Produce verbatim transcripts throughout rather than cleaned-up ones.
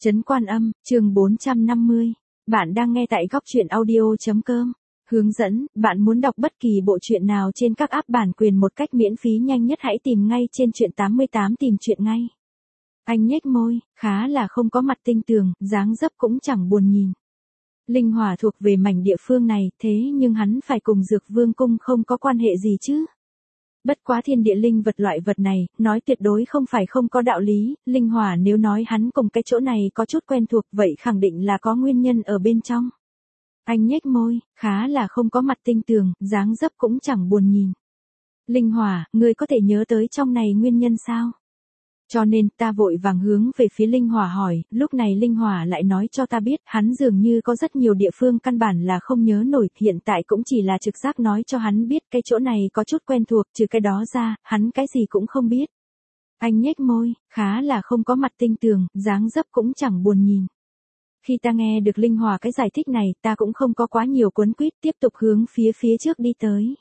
Trấn Quan Âm, chương bốn trăm năm mươi. Bạn đang nghe tại góc truyện audio.com. Hướng dẫn, bạn muốn đọc bất kỳ bộ truyện nào trên các app bản quyền một cách miễn phí nhanh nhất hãy tìm ngay trên truyện tám mươi tám tìm truyện ngay. Anh nhếch môi, khá là không có mặt tinh tường, dáng dấp cũng chẳng buồn nhìn. Linh Hỏa thuộc về mảnh địa phương này, thế nhưng hắn phải cùng Dược Vương cung không có quan hệ gì chứ. Bất quá thiên địa linh vật loại vật này, nói tuyệt đối không phải không có đạo lý, Linh Hỏa nếu nói hắn cùng cái chỗ này có chút quen thuộc vậy khẳng định là có nguyên nhân ở bên trong. Anh nhếch môi, khá là không có mặt tinh tường, dáng dấp cũng chẳng buồn nhìn. Linh Hỏa, ngươi có thể nhớ tới trong này nguyên nhân sao? Cho nên ta vội vàng hướng về phía Linh Hỏa hỏi, lúc này Linh Hỏa lại nói cho ta biết, hắn dường như có rất nhiều địa phương căn bản là không nhớ nổi, hiện tại cũng chỉ là trực giác nói cho hắn biết cái chỗ này có chút quen thuộc, trừ cái đó ra, hắn cái gì cũng không biết. Anh nhếch môi, khá là không có mặt tinh tường, dáng dấp cũng chẳng buồn nhìn. Khi ta nghe được Linh Hỏa cái giải thích này, ta cũng không có quá nhiều cuốn quýt, tiếp tục hướng phía phía trước đi tới.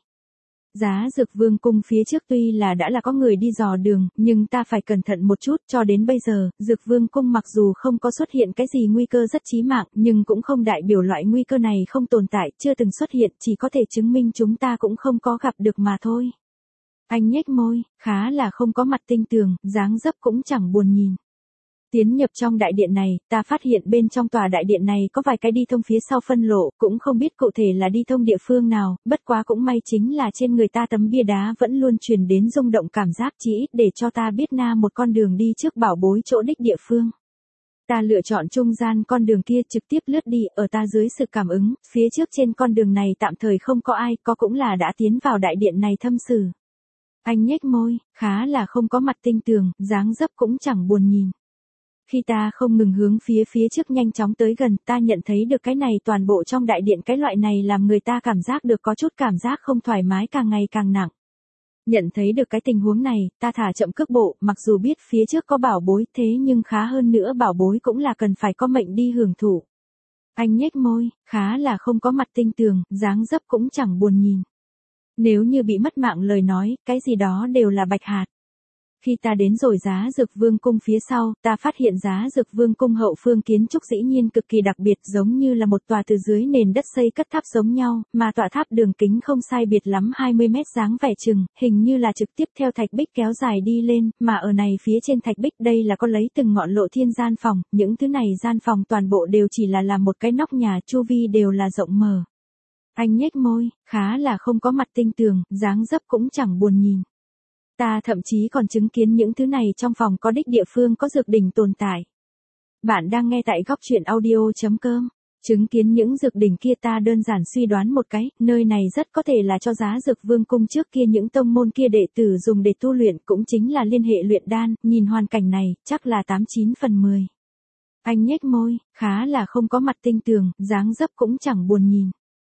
Giá Dược Vương cung phía trước tuy là đã là có người đi dò đường, nhưng ta phải cẩn thận một chút, cho đến bây giờ, Dược Vương cung mặc dù không có xuất hiện cái gì nguy cơ rất chí mạng, nhưng cũng không đại biểu loại nguy cơ này không tồn tại, chưa từng xuất hiện, chỉ có thể chứng minh chúng ta cũng không có gặp được mà thôi. Anh nhếch môi, khá là không có mặt tinh tường, dáng dấp cũng chẳng buồn nhìn. Tiến nhập trong đại điện này, ta phát hiện bên trong tòa đại điện này có vài cái đi thông phía sau phân lộ, cũng không biết cụ thể là đi thông địa phương nào, bất quá cũng may chính là trên người ta tấm bia đá vẫn luôn truyền đến rung động cảm giác chỉ ít để cho ta biết na một con đường đi trước bảo bối chỗ đích địa phương. Ta lựa chọn trung gian con đường kia trực tiếp lướt đi, ở ta dưới sự cảm ứng, phía trước trên con đường này tạm thời không có ai, có cũng là đã tiến vào đại điện này thâm sử. Anh nhếch môi, khá là không có mặt tinh tường, dáng dấp cũng chẳng buồn nhìn. Khi ta không ngừng hướng phía phía trước nhanh chóng tới gần, ta nhận thấy được cái này toàn bộ trong đại điện cái loại này làm người ta cảm giác được có chút cảm giác không thoải mái càng ngày càng nặng. Nhận thấy được cái tình huống này, ta thả chậm cước bộ, mặc dù biết phía trước có bảo bối thế nhưng khá hơn nữa bảo bối cũng là cần phải có mệnh đi hưởng thụ. Anh nhếch môi, khá là không có mặt tinh tường, dáng dấp cũng chẳng buồn nhìn. Nếu như bị mất mạng lời nói, cái gì đó đều là bạch hạt. Khi ta đến rồi Giá Dược Vương cung phía sau, ta phát hiện Giá Dược Vương cung hậu phương kiến trúc dĩ nhiên cực kỳ đặc biệt giống như là một tòa từ dưới nền đất xây cất tháp giống nhau, mà tòa tháp đường kính không sai biệt lắm hai mươi mét dáng vẻ chừng, hình như là trực tiếp theo thạch bích kéo dài đi lên, mà ở này phía trên thạch bích đây là có lấy từng ngọn lộ thiên gian phòng, những thứ này gian phòng toàn bộ đều chỉ là làm một cái nóc nhà, chu vi đều là rộng mở. Anh nhếch môi, khá là không có mặt tinh tường, dáng dấp cũng chẳng buồn nhìn. Ta thậm chí còn chứng kiến những thứ này trong phòng có đích địa phương có dược đỉnh tồn tại. Bạn đang nghe tại góc truyện audio.com. Chứng kiến những dược đỉnh kia ta đơn giản suy đoán một cái, nơi này rất có thể là cho Giá Dược Vương cung trước kia những tông môn kia đệ tử dùng để tu luyện, cũng chính là liên hệ luyện đan, nhìn hoàn cảnh này, chắc là tám chín phần mười. Anh nhếch môi, khá là không có mặt tinh tường, dáng dấp cũng chẳng buồn nhìn.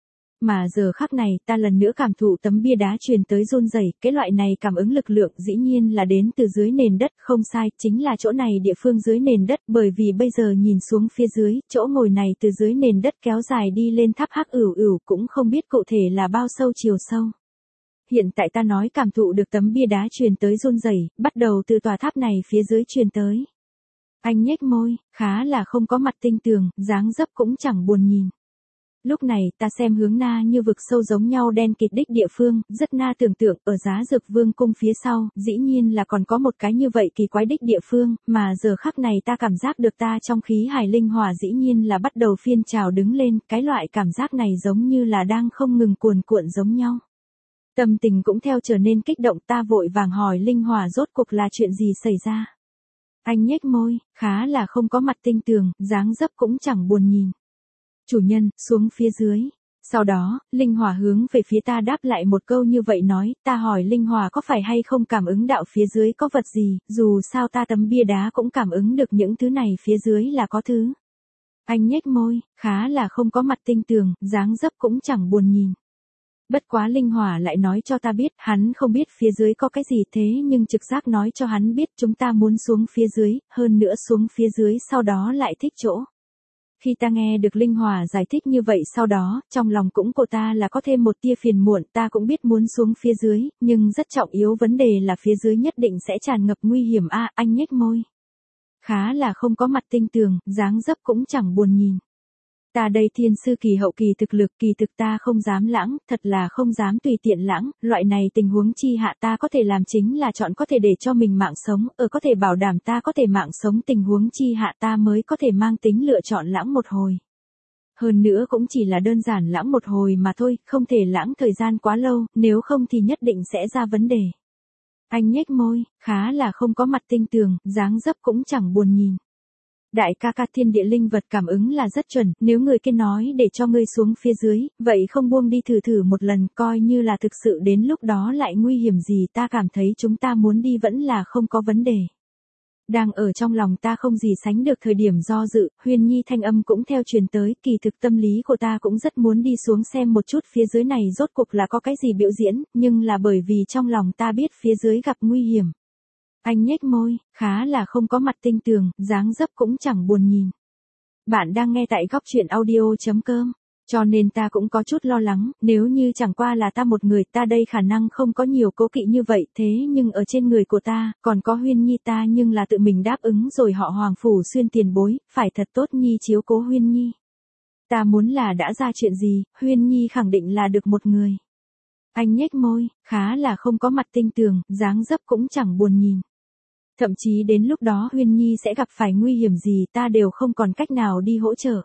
Mà giờ khắc này, ta lần nữa cảm thụ tấm bia đá truyền tới run rẩy, cái loại này cảm ứng lực lượng dĩ nhiên là đến từ dưới nền đất, không sai, chính là chỗ này địa phương dưới nền đất, bởi vì bây giờ nhìn xuống phía dưới, chỗ ngồi này từ dưới nền đất kéo dài đi lên tháp hắc ửu ửu, cũng không biết cụ thể là bao sâu chiều sâu. Hiện tại ta nói cảm thụ được tấm bia đá truyền tới run rẩy, bắt đầu từ tòa tháp này phía dưới truyền tới. Anh nhếch môi, khá là không có mặt tinh tường, dáng dấp cũng chẳng buồn nhìn. Lúc này, ta xem hướng na như vực sâu giống nhau đen kịt đích địa phương, rất na tưởng tượng, ở Giá Dược Vương cung phía sau, dĩ nhiên là còn có một cái như vậy kỳ quái đích địa phương, mà giờ khắc này ta cảm giác được ta trong khí hải linh hỏa dĩ nhiên là bắt đầu phiên trào đứng lên, cái loại cảm giác này giống như là đang không ngừng cuồn cuộn giống nhau. Tâm tình cũng theo trở nên kích động, ta vội vàng hỏi linh hỏa rốt cuộc là chuyện gì xảy ra. Anh nhếch môi, khá là không có mặt tinh tường, dáng dấp cũng chẳng buồn nhìn. Chủ nhân, xuống phía dưới. Sau đó, Linh Hỏa hướng về phía ta đáp lại một câu như vậy nói, ta hỏi Linh Hỏa có phải hay không cảm ứng đạo phía dưới có vật gì, dù sao ta tấm bia đá cũng cảm ứng được những thứ này phía dưới là có thứ. Anh nhếch môi, khá là không có mặt tinh tường, dáng dấp cũng chẳng buồn nhìn. Bất quá Linh Hỏa lại nói cho ta biết, hắn không biết phía dưới có cái gì thế nhưng trực giác nói cho hắn biết chúng ta muốn xuống phía dưới, hơn nữa xuống phía dưới sau đó lại thích chỗ. Khi ta nghe được Linh Hỏa giải thích như vậy sau đó, trong lòng cũng của ta là có thêm một tia phiền muộn, ta cũng biết muốn xuống phía dưới, nhưng rất trọng yếu vấn đề là phía dưới nhất định sẽ tràn ngập nguy hiểm a, anh nhếch môi. khá là không có mặt tinh tường, dáng dấp cũng chẳng buồn nhìn. Ta đây thiên sư kỳ hậu kỳ thực lực, kỳ thực ta không dám lãng, thật là không dám tùy tiện lãng, loại này tình huống chi hạ ta có thể làm chính là chọn có thể để cho mình mạng sống, ở có thể bảo đảm ta có thể mạng sống tình huống chi hạ ta mới có thể mang tính lựa chọn lãng một hồi. Hơn nữa cũng chỉ là đơn giản lãng một hồi mà thôi, không thể lãng thời gian quá lâu, nếu không thì nhất định sẽ ra vấn đề. Anh nhếch môi, khá là không có mặt tinh tường, dáng dấp cũng chẳng buồn nhìn. Đại ca ca thiên địa linh vật cảm ứng là rất chuẩn, nếu người kia nói để cho ngươi xuống phía dưới, vậy không buông đi thử thử một lần, coi như là thực sự đến lúc đó lại nguy hiểm gì, ta cảm thấy chúng ta muốn đi vẫn là không có vấn đề. Đang ở trong lòng ta không gì sánh được thời điểm do dự, Huyên Nhi thanh âm cũng theo truyền tới, kỳ thực tâm lý của ta cũng rất muốn đi xuống xem một chút phía dưới này rốt cuộc là có cái gì biểu diễn, nhưng là bởi vì trong lòng ta biết phía dưới gặp nguy hiểm. Anh nhếch môi, khá là không có mặt tinh tường, dáng dấp cũng chẳng buồn nhìn. Bạn đang nghe tại góc truyện audio chấm com. Cho nên ta cũng có chút lo lắng, nếu như chẳng qua là ta một người, ta đây khả năng không có nhiều cố kỵ như vậy, thế nhưng ở trên người của ta, còn có Huyên Nhi ta nhưng là tự mình đáp ứng rồi họ Hoàng Phủ Xuyên tiền bối, phải thật tốt Nhi chiếu cố Huyên Nhi. Ta muốn là đã ra chuyện gì, Huyên Nhi khẳng định là được một người. Anh nhếch môi, khá là không có mặt tinh tường, dáng dấp cũng chẳng buồn nhìn. Thậm chí đến lúc đó Huyên Nhi sẽ gặp phải nguy hiểm gì ta đều không còn cách nào đi hỗ trợ.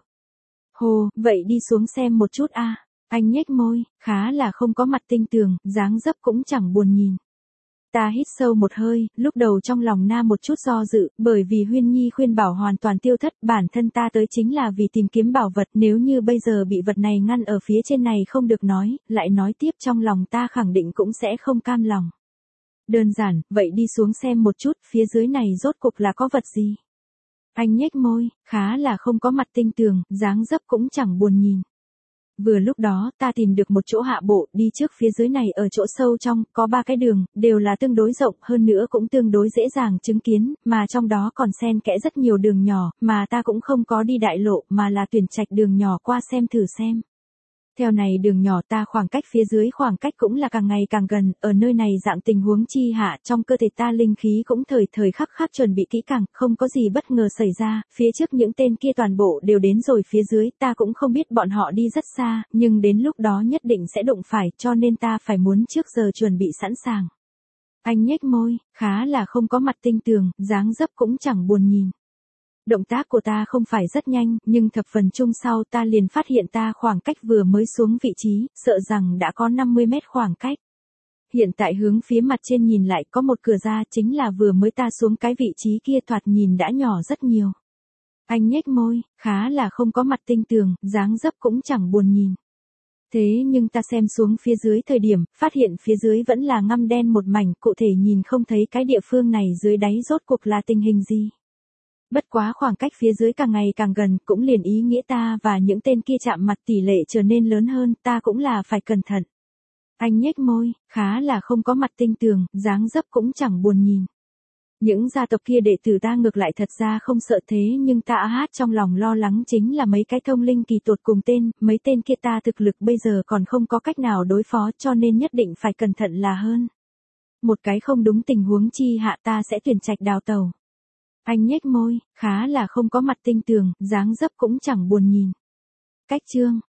Hồ, vậy đi xuống xem một chút a. Anh nhếch môi, khá là không có mặt tinh tường, dáng dấp cũng chẳng buồn nhìn. Ta hít sâu một hơi, lúc đầu trong lòng na một chút do dự, bởi vì Huyên Nhi khuyên bảo hoàn toàn tiêu thất, bản thân ta tới chính là vì tìm kiếm bảo vật, nếu như bây giờ bị vật này ngăn ở phía trên này không được nói, lại nói tiếp trong lòng ta khẳng định cũng sẽ không cam lòng. Đơn giản, vậy đi xuống xem một chút, phía dưới này rốt cục là có vật gì? Anh nhếch môi, khá là không có mặt tinh tường, dáng dấp cũng chẳng buồn nhìn. Vừa lúc đó, ta tìm được một chỗ hạ bộ, đi trước phía dưới này ở chỗ sâu trong, có ba cái đường, đều là tương đối rộng, hơn nữa cũng tương đối dễ dàng chứng kiến, mà trong đó còn xen kẽ rất nhiều đường nhỏ, mà ta cũng không có đi đại lộ, mà là tuyển trạch đường nhỏ qua xem thử xem. Theo này đường nhỏ ta khoảng cách phía dưới khoảng cách cũng là càng ngày càng gần, ở nơi này dạng tình huống chi hạ, trong cơ thể ta linh khí cũng thời thời khắc khắc chuẩn bị kỹ càng, không có gì bất ngờ xảy ra, phía trước những tên kia toàn bộ đều đến rồi phía dưới, ta cũng không biết bọn họ đi rất xa, nhưng đến lúc đó nhất định sẽ đụng phải, cho nên ta phải muốn trước giờ chuẩn bị sẵn sàng. Anh nhếch môi, khá là không có mặt tinh tường, dáng dấp cũng chẳng buồn nhìn. Động tác của ta không phải rất nhanh, nhưng thập phần chung sau ta liền phát hiện ta khoảng cách vừa mới xuống vị trí, sợ rằng đã có năm mươi mét khoảng cách. Hiện tại hướng phía mặt trên nhìn lại có một cửa ra chính là vừa mới ta xuống cái vị trí kia thoạt nhìn đã nhỏ rất nhiều. Anh nhếch môi, khá là không có mặt tinh tường, dáng dấp cũng chẳng buồn nhìn. Thế nhưng ta xem xuống phía dưới thời điểm, phát hiện phía dưới vẫn là ngăm đen một mảnh, cụ thể nhìn không thấy cái địa phương này dưới đáy rốt cuộc là tình hình gì. Bất quá khoảng cách phía dưới càng ngày càng gần, cũng liền ý nghĩa ta và những tên kia chạm mặt tỷ lệ trở nên lớn hơn, ta cũng là phải cẩn thận. Anh nhếch môi, khá là không có mặt tinh tường, dáng dấp cũng chẳng buồn nhìn. Những gia tộc kia đệ tử ta ngược lại thật ra không sợ thế nhưng ta hát trong lòng lo lắng chính là mấy cái thông linh kỳ tột cùng tên, mấy tên kia ta thực lực bây giờ còn không có cách nào đối phó cho nên nhất định phải cẩn thận là hơn. Một cái không đúng tình huống chi hạ ta sẽ tuyển trạch đào tẩu. Anh nhếch môi, khá là không có mặt tinh tường, dáng dấp cũng chẳng buồn nhìn. Cách chương